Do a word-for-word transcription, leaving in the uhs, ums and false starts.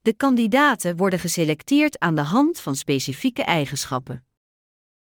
De kandidaten worden geselecteerd aan de hand van specifieke eigenschappen.